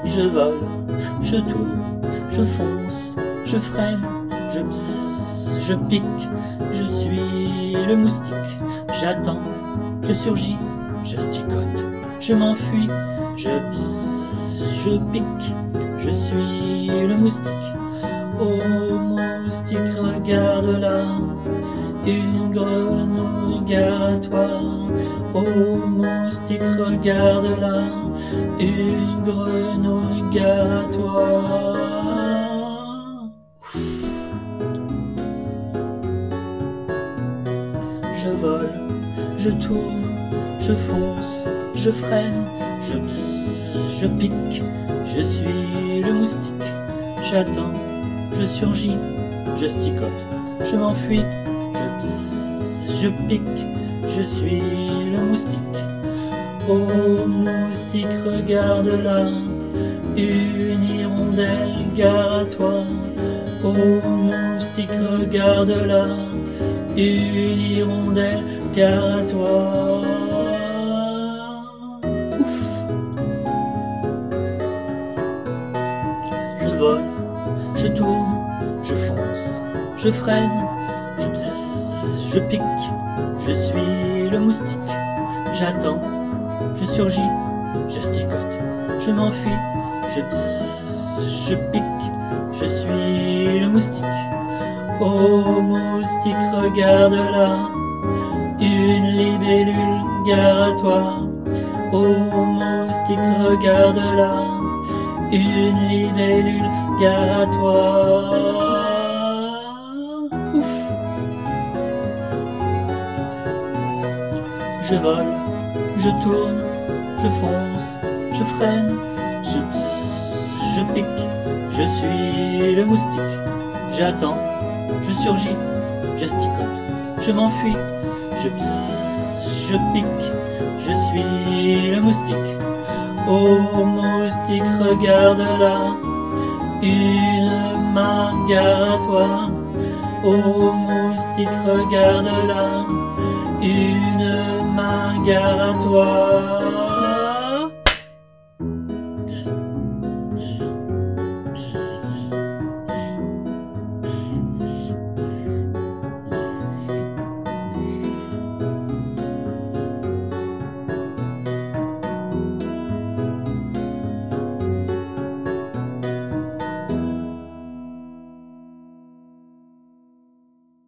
Je vole, je tourne, je fonce, je freine, je psse, je pique, je suis le moustique. J'attends, je surgis, je sticote, je m'enfuis, je psse, je pique, je suis le moustique. Oh moustique, regarde là, une grenouille, gare à toi. Oh moustique, regarde là, une grenouille, gare à toi. Je vole, je tourne, je fonce, je freine, je psse, je pique, je suis le moustique. J'attends, je surgis, je sticote, je m'enfuis, je psse, je pique, je suis le moustique. Oh moustique, regarde là, une hirondelle, gare à toi. Oh moustique, regarde là, une hirondelle, gare à toi. Ouf. Je vole, je tourne, je fonce, je freine, je psse, je pique, je suis le moustique. J'attends, je surgis, je sticote, je m'enfuis, je psse, je pique, je suis le moustique. Oh moustique, regarde là, une libellule, gare à toi. Oh moustique, regarde là, une libellule, gare à toi. Ouf. Je vole, je tourne, je fonce, je freine, je psse, je pique, je suis le moustique. J'attends, je surgis, je sticote, je m'enfuis, je psse, je pique, je suis le moustique. Oh moustique, regarde là, une main, gare à toi. Oh moustique, regarde là, une main, gare à toi.